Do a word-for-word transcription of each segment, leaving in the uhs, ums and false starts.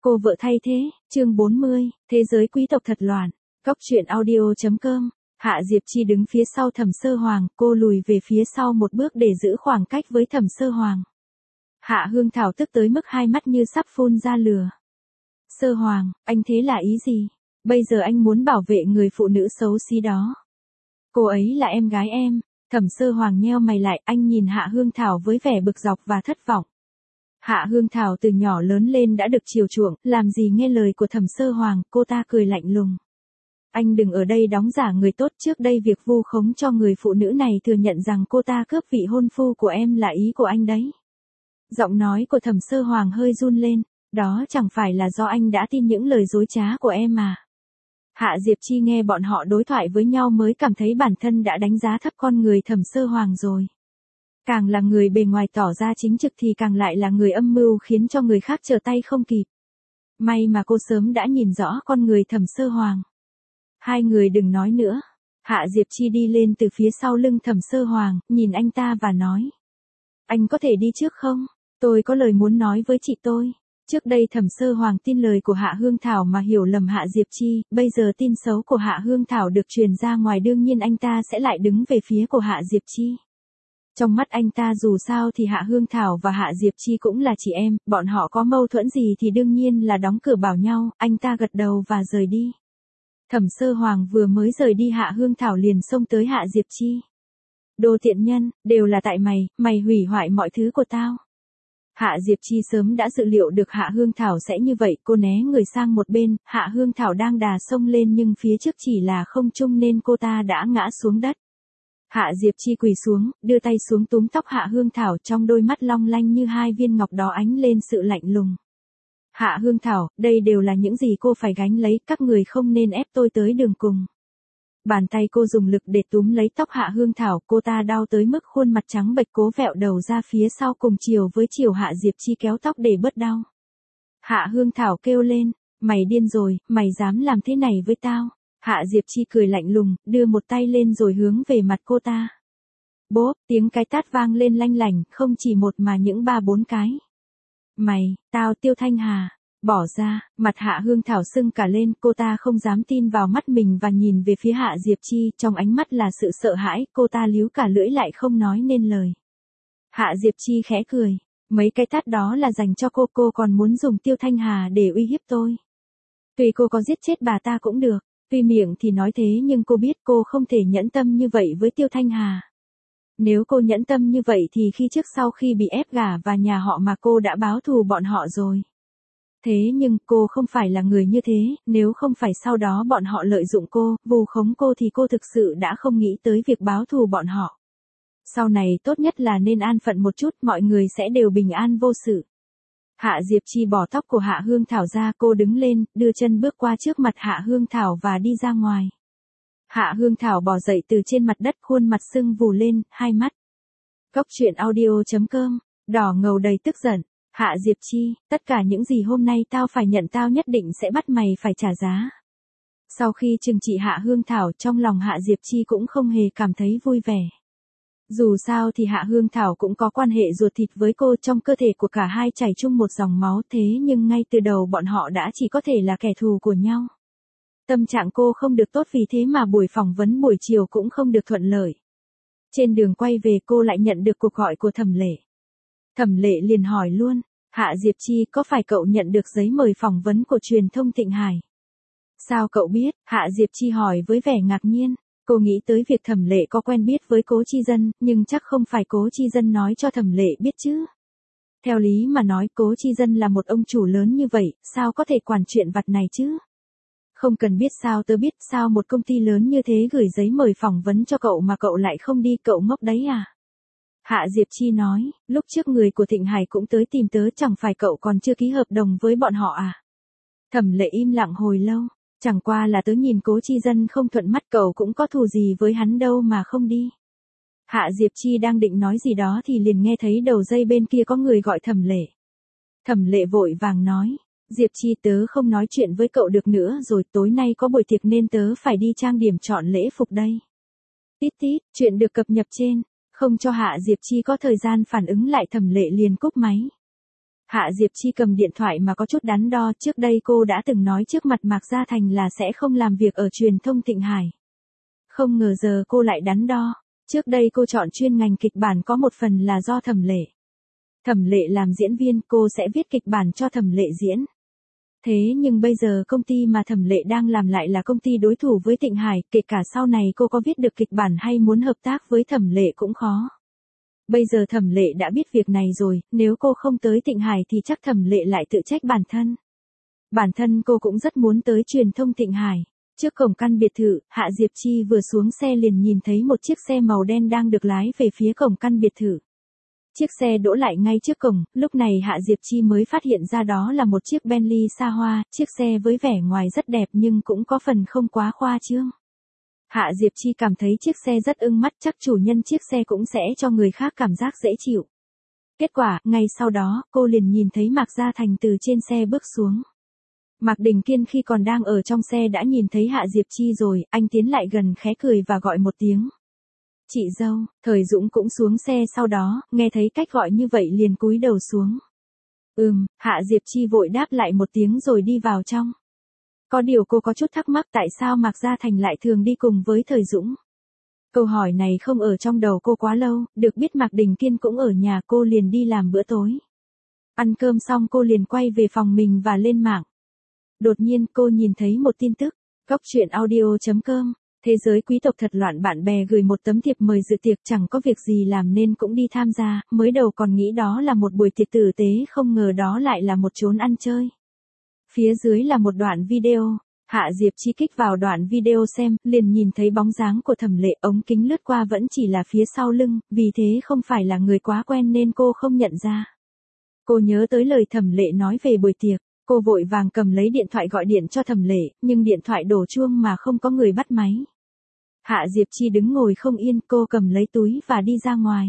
Cô vợ thay thế, chương bốn mươi, thế giới quý tộc thật loạn. Góc truyện audio.com. Hạ Diệp Chi đứng phía sau Thẩm Sơ Hoàng, cô lùi về phía sau một bước để giữ khoảng cách với Thẩm Sơ Hoàng. Hạ Hương Thảo tức tới mức hai mắt như sắp phun ra lửa. Sơ Hoàng, anh thế là ý gì? Bây giờ anh muốn bảo vệ người phụ nữ xấu xí đó. Cô ấy là em gái em. Thẩm Sơ Hoàng nheo mày lại, anh nhìn Hạ Hương Thảo với vẻ bực dọc và thất vọng. Hạ Hương Thảo từ nhỏ lớn lên đã được chiều chuộng, làm gì nghe lời của Thẩm Sơ Hoàng, cô ta cười lạnh lùng. Anh đừng ở đây đóng giả người tốt, trước đây việc vu khống cho người phụ nữ này thừa nhận rằng cô ta cướp vị hôn phu của em là ý của anh đấy. Giọng nói của Thẩm Sơ Hoàng hơi run lên, đó chẳng phải là do anh đã tin những lời dối trá của em mà. Hạ Diệp Chi nghe bọn họ đối thoại với nhau mới cảm thấy bản thân đã đánh giá thấp con người Thẩm Sơ Hoàng rồi. Càng là người bề ngoài tỏ ra chính trực thì càng lại là người âm mưu khiến cho người khác trở tay không kịp. May mà cô sớm đã nhìn rõ con người Thẩm Sơ Hoàng. Hai người đừng nói nữa. Hạ Diệp Chi đi lên từ phía sau lưng Thẩm Sơ Hoàng, nhìn anh ta và nói. Anh có thể đi trước không? Tôi có lời muốn nói với chị tôi. Trước đây Thẩm Sơ Hoàng tin lời của Hạ Hương Thảo mà hiểu lầm Hạ Diệp Chi, bây giờ tin xấu của Hạ Hương Thảo được truyền ra ngoài, đương nhiên anh ta sẽ lại đứng về phía của Hạ Diệp Chi. Trong mắt anh ta dù sao thì Hạ Hương Thảo và Hạ Diệp Chi cũng là chị em, bọn họ có mâu thuẫn gì thì đương nhiên là đóng cửa bảo nhau, anh ta gật đầu và rời đi. Thẩm Sơ Hoàng vừa mới rời đi, Hạ Hương Thảo liền xông tới Hạ Diệp Chi. Đồ tiện nhân, đều là tại mày, mày hủy hoại mọi thứ của tao. Hạ Diệp Chi sớm đã dự liệu được Hạ Hương Thảo sẽ như vậy, cô né người sang một bên, Hạ Hương Thảo đang đà xông lên nhưng phía trước chỉ là không trung nên cô ta đã ngã xuống đất. Hạ Diệp Chi quỳ xuống, đưa tay xuống túm tóc Hạ Hương Thảo, trong đôi mắt long lanh như hai viên ngọc đó ánh lên sự lạnh lùng. Hạ Hương Thảo, đây đều là những gì cô phải gánh lấy, các người không nên ép tôi tới đường cùng. Bàn tay cô dùng lực để túm lấy tóc Hạ Hương Thảo, cô ta đau tới mức khuôn mặt trắng bệch cố vẹo đầu ra phía sau cùng chiều với chiều Hạ Diệp Chi kéo tóc để bớt đau. Hạ Hương Thảo kêu lên, mày điên rồi, mày dám làm thế này với tao. Hạ Diệp Chi cười lạnh lùng, đưa một tay lên rồi hướng về mặt cô ta. Bốp, tiếng cái tát vang lên lanh lảnh, không chỉ một mà những ba bốn cái. Mày, tao Tiêu Thanh Hà, bỏ ra, mặt Hạ Hương Thảo sưng cả lên, cô ta không dám tin vào mắt mình và nhìn về phía Hạ Diệp Chi, trong ánh mắt là sự sợ hãi, cô ta líu cả lưỡi lại không nói nên lời. Hạ Diệp Chi khẽ cười, mấy cái tát đó là dành cho cô, cô còn muốn dùng Tiêu Thanh Hà để uy hiếp tôi. Tuy cô có giết chết bà ta cũng được. Tuy miệng thì nói thế nhưng cô biết cô không thể nhẫn tâm như vậy với Tiêu Thanh Hà. Nếu cô nhẫn tâm như vậy thì khi trước sau khi bị ép gả vào nhà họ mà cô đã báo thù bọn họ rồi. Thế nhưng cô không phải là người như thế, nếu không phải sau đó bọn họ lợi dụng cô, vu khống cô thì cô thực sự đã không nghĩ tới việc báo thù bọn họ. Sau này tốt nhất là nên an phận một chút, mọi người sẽ đều bình an vô sự. Hạ Diệp Chi bỏ tóc của Hạ Hương Thảo ra, cô đứng lên, đưa chân bước qua trước mặt Hạ Hương Thảo và đi ra ngoài. Hạ Hương Thảo bò dậy từ trên mặt đất, khuôn mặt sưng vù lên, hai mắt. Góc truyện audio.com, đỏ ngầu đầy tức giận. Hạ Diệp Chi, tất cả những gì hôm nay tao phải nhận, tao nhất định sẽ bắt mày phải trả giá. Sau khi trừng trị Hạ Hương Thảo, trong lòng Hạ Diệp Chi cũng không hề cảm thấy vui vẻ. Dù sao thì Hạ Hương Thảo cũng có quan hệ ruột thịt với cô, trong cơ thể của cả hai chảy chung một dòng máu, thế nhưng ngay từ đầu bọn họ đã chỉ có thể là kẻ thù của nhau. Tâm trạng cô không được tốt, vì thế mà buổi phỏng vấn buổi chiều cũng không được thuận lợi. Trên đường quay về cô lại nhận được cuộc gọi của Thẩm Lệ. Thẩm Lệ liền hỏi luôn, Hạ Diệp Chi, có phải cậu nhận được giấy mời phỏng vấn của truyền thông Thịnh Hải? Sao cậu biết? Hạ Diệp Chi hỏi với vẻ ngạc nhiên. Cô nghĩ tới việc Thẩm Lệ có quen biết với Cố Chi Dân, nhưng chắc không phải Cố Chi Dân nói cho Thẩm Lệ biết chứ. Theo lý mà nói, Cố Chi Dân là một ông chủ lớn như vậy, sao có thể quản chuyện vặt này chứ? Không cần biết, sao tớ biết, sao một công ty lớn như thế gửi giấy mời phỏng vấn cho cậu mà cậu lại không đi, cậu ngốc đấy à? Hạ Diệp Chi nói, lúc trước người của Thịnh Hải cũng tới tìm tớ, chẳng phải cậu còn chưa ký hợp đồng với bọn họ à? Thẩm Lệ im lặng hồi lâu. Chẳng qua là tớ nhìn Cố Chi Dân không thuận mắt, cậu cũng có thù gì với hắn đâu mà không đi. Hạ Diệp Chi đang định nói gì đó thì liền nghe thấy đầu dây bên kia có người gọi Thẩm Lệ. Thẩm Lệ vội vàng nói, Diệp Chi, tớ không nói chuyện với cậu được nữa rồi, tối nay có buổi tiệc nên tớ phải đi trang điểm chọn lễ phục đây. Tít tít, chuyện được cập nhật trên, không cho Hạ Diệp Chi có thời gian phản ứng lại, Thẩm Lệ liền cúp máy. Hạ Diệp Chi cầm điện thoại mà có chút đắn đo, trước đây cô đã từng nói trước mặt Mạc Gia Thành là sẽ không làm việc ở truyền thông Thịnh Hải. Không ngờ giờ cô lại đắn đo, trước đây cô chọn chuyên ngành kịch bản có một phần là do Thẩm Lệ. Thẩm Lệ làm diễn viên, cô sẽ viết kịch bản cho Thẩm Lệ diễn. Thế nhưng bây giờ công ty mà Thẩm Lệ đang làm lại là công ty đối thủ với Thịnh Hải, kể cả sau này cô có viết được kịch bản hay muốn hợp tác với Thẩm Lệ cũng khó. Bây giờ Thẩm Lệ đã biết việc này rồi, nếu cô không tới Thịnh Hải thì chắc Thẩm Lệ lại tự trách bản thân. Bản thân cô cũng rất muốn tới truyền thông Thịnh Hải. Trước cổng căn biệt thự, Hạ Diệp Chi vừa xuống xe liền nhìn thấy một chiếc xe màu đen đang được lái về phía cổng căn biệt thự. Chiếc xe đỗ lại ngay trước cổng, lúc này Hạ Diệp Chi mới phát hiện ra đó là một chiếc Bentley xa hoa, chiếc xe với vẻ ngoài rất đẹp nhưng cũng có phần không quá khoa trương. Hạ Diệp Chi cảm thấy chiếc xe rất ưng mắt, chắc chủ nhân chiếc xe cũng sẽ cho người khác cảm giác dễ chịu. Kết quả, ngay sau đó, cô liền nhìn thấy Mạc Gia Thành từ trên xe bước xuống. Mạc Đình Kiên khi còn đang ở trong xe đã nhìn thấy Hạ Diệp Chi rồi, anh tiến lại gần khẽ cười và gọi một tiếng. Chị dâu. Thời Dũng cũng xuống xe sau đó, nghe thấy cách gọi như vậy liền cúi đầu xuống. Ừm, Hạ Diệp Chi vội đáp lại một tiếng rồi đi vào trong. Có điều cô có chút thắc mắc tại sao Mạc Gia Thành lại thường đi cùng với Thời Dũng. Câu hỏi này không ở trong đầu cô quá lâu, được biết Mạc Đình Kiên cũng ở nhà, cô liền đi làm bữa tối. Ăn cơm xong cô liền quay về phòng mình và lên mạng. Đột nhiên cô nhìn thấy một tin tức, góc truyện audio chấm com, thế giới quý tộc thật loạn, bạn bè gửi một tấm thiệp mời dự tiệc, chẳng có việc gì làm nên cũng đi tham gia, mới đầu còn nghĩ đó là một buổi tiệc tử tế, không ngờ đó lại là một chốn ăn chơi. Phía dưới là một đoạn video, Hạ Diệp Chi kích vào đoạn video xem, liền nhìn thấy bóng dáng của Thẩm Lệ, ống kính lướt qua vẫn chỉ là phía sau lưng, vì thế không phải là người quá quen nên cô không nhận ra. Cô nhớ tới lời Thẩm Lệ nói về buổi tiệc. Cô vội vàng cầm lấy điện thoại gọi điện cho Thẩm Lệ, nhưng điện thoại đổ chuông mà không có người bắt máy. Hạ Diệp Chi đứng ngồi không yên, cô cầm lấy túi và đi ra ngoài.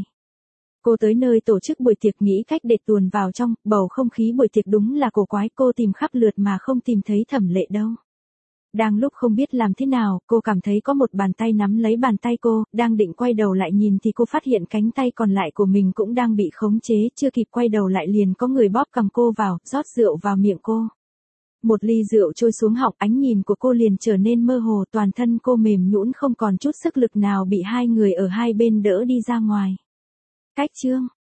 Cô tới nơi tổ chức buổi tiệc nghĩ cách để tuồn vào trong, bầu không khí buổi tiệc đúng là cổ quái, cô tìm khắp lượt mà không tìm thấy Thẩm Lệ đâu. Đang lúc không biết làm thế nào, cô cảm thấy có một bàn tay nắm lấy bàn tay cô, đang định quay đầu lại nhìn thì cô phát hiện cánh tay còn lại của mình cũng đang bị khống chế, chưa kịp quay đầu lại liền có người bóp cầm cô vào, rót rượu vào miệng cô. Một ly rượu trôi xuống họng, ánh nhìn của cô liền trở nên mơ hồ, toàn thân cô mềm nhũn không còn chút sức lực nào, bị hai người ở hai bên đỡ đi ra ngoài. Cách chương